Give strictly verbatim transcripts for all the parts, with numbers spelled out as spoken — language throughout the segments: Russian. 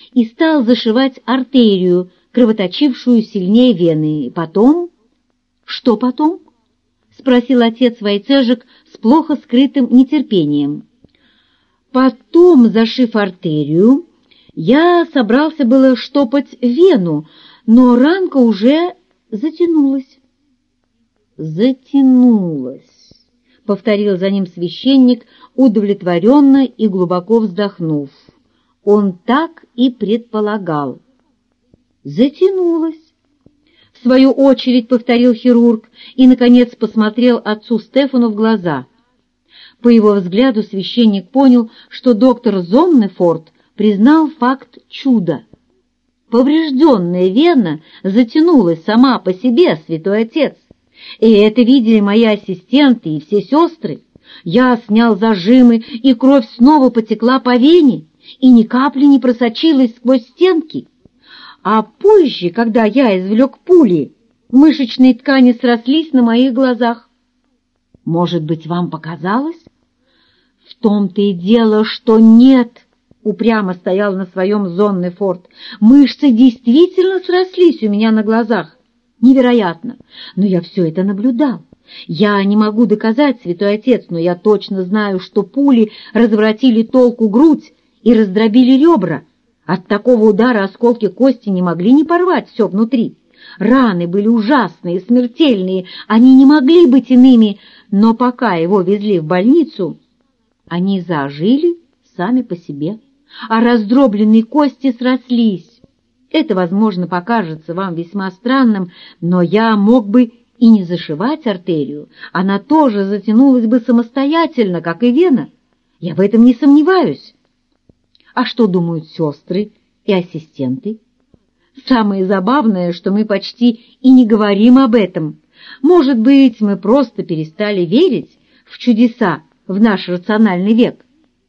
и стал зашивать артерию, кровоточившую сильнее вены. Потом... Что потом? — спросил отец Войцежек с плохо скрытым нетерпением. Потом, зашив артерию, я собрался было штопать вену, но ранка уже затянулась. «Затянулась», — повторил за ним священник, удовлетворенно и глубоко вздохнув. Он так и предполагал. «Затянулась», — в свою очередь повторил хирург и, наконец, посмотрел отцу Стефану в глаза. По его взгляду священник понял, что доктор Зоннефорд признал факт чуда. Поврежденная вена затянулась сама по себе, святой отец. И это видели мои ассистенты и все сестры. Я снял зажимы, и кровь снова потекла по вене, и ни капли не просочилась сквозь стенки. А позже, когда я извлек пули, мышечные ткани срослись на моих глазах. Может быть, вам показалось? В том-то и дело, что нет, упрямо стоял на своем Зоннефорд. Мышцы действительно срослись у меня на глазах. Невероятно, но я все это наблюдал. Я не могу доказать, святой отец, но я точно знаю, что пули разворотили толку грудь и раздробили ребра. От такого удара осколки кости не могли не порвать все внутри. Раны были ужасные, смертельные, они не могли быть иными, но пока его везли в больницу, они зажили сами по себе, а раздробленные кости срослись. Это, возможно, покажется вам весьма странным, но я мог бы и не зашивать артерию, она тоже затянулась бы самостоятельно, как и вена. Я в этом не сомневаюсь. А что думают сестры и ассистенты? Самое забавное, что мы почти и не говорим об этом. Может быть, мы просто перестали верить в чудеса в наш рациональный век.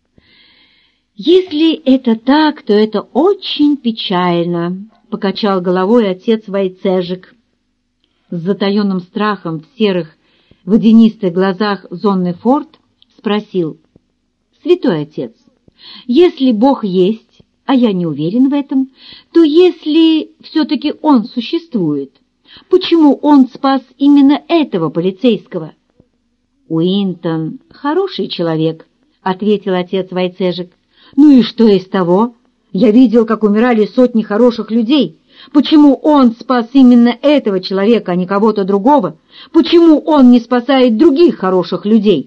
«Если это так, то это очень печально», — покачал головой отец Войцежек. С затаенным страхом в серых водянистых глазах Зоннефорд спросил: «Святой отец, если Бог есть, а я не уверен в этом, то если все-таки Он существует, почему Он спас именно этого полицейского?» «Уинтон хороший человек», — ответил отец Войцежек. «Ну и что из того? Я видел, как умирали сотни хороших людей. Почему он спас именно этого человека, а не кого-то другого? Почему он не спасает других хороших людей?»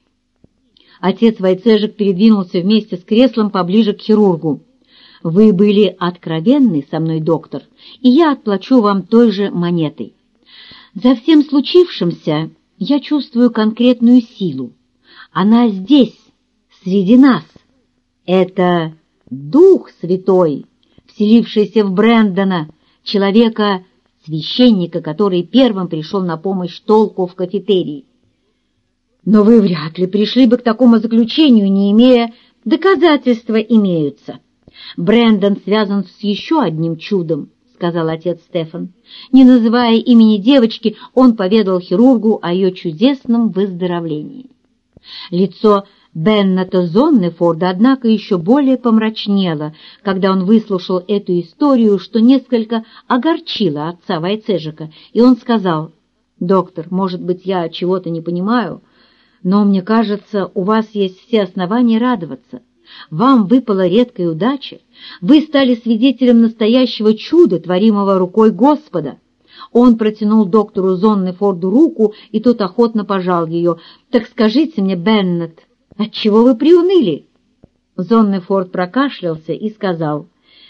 Отец Войцежек передвинулся вместе с креслом поближе к хирургу. «Вы были откровенны со мной, доктор, и я отплачу вам той же монетой. За всем случившимся я чувствую конкретную силу. Она здесь, среди нас. Это Дух Святой, вселившийся в Брэндона, человека, священника, который первым пришел на помощь толку в кафетерии. Но вы вряд ли пришли бы к такому заключению, не имея доказательства имеются. Брэндон связан с еще одним чудом, — сказал отец Стефан. Не называя имени девочки, он поведал хирургу о ее чудесном выздоровлении. Лицо Беннета Зоннефорда, однако, еще более помрачнело, когда он выслушал эту историю, что несколько огорчило отца Войцежека, и он сказал: «Доктор, может быть, я чего-то не понимаю, но мне кажется, у вас есть все основания радоваться. Вам выпала редкая удача, вы стали свидетелем настоящего чуда, творимого рукой Господа». Он протянул доктору Зоннефорду руку, и тот охотно пожал ее. «Так скажите мне, Беннет, отчего вы приуныли?» Зоннефорд прокашлялся и сказал: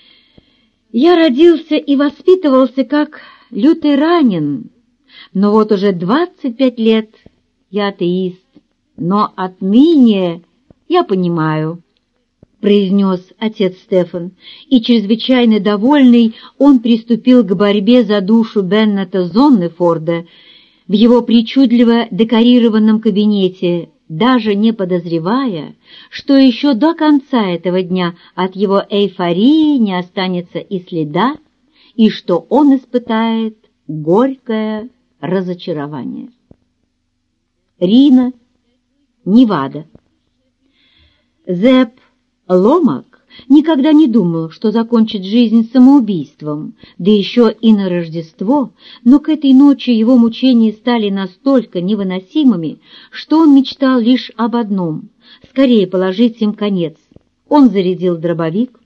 «Я родился и воспитывался как лютый ранен, но вот уже двадцать пять лет я атеист, но отныне я понимаю», — произнес отец Стефан, и, чрезвычайно довольный, он приступил к борьбе за душу Беннета Зоннефорда в его причудливо декорированном кабинете, даже не подозревая, что еще до конца этого дня от его эйфории не останется и следа, и что он испытает горькое разочарование. Рино, Невада. Зепп Ломак никогда не думал, что закончит жизнь самоубийством, да еще и на Рождество, но к этой ночи его мучения стали настолько невыносимыми, что он мечтал лишь об одном — скорее положить им конец. Он зарядил дробовик,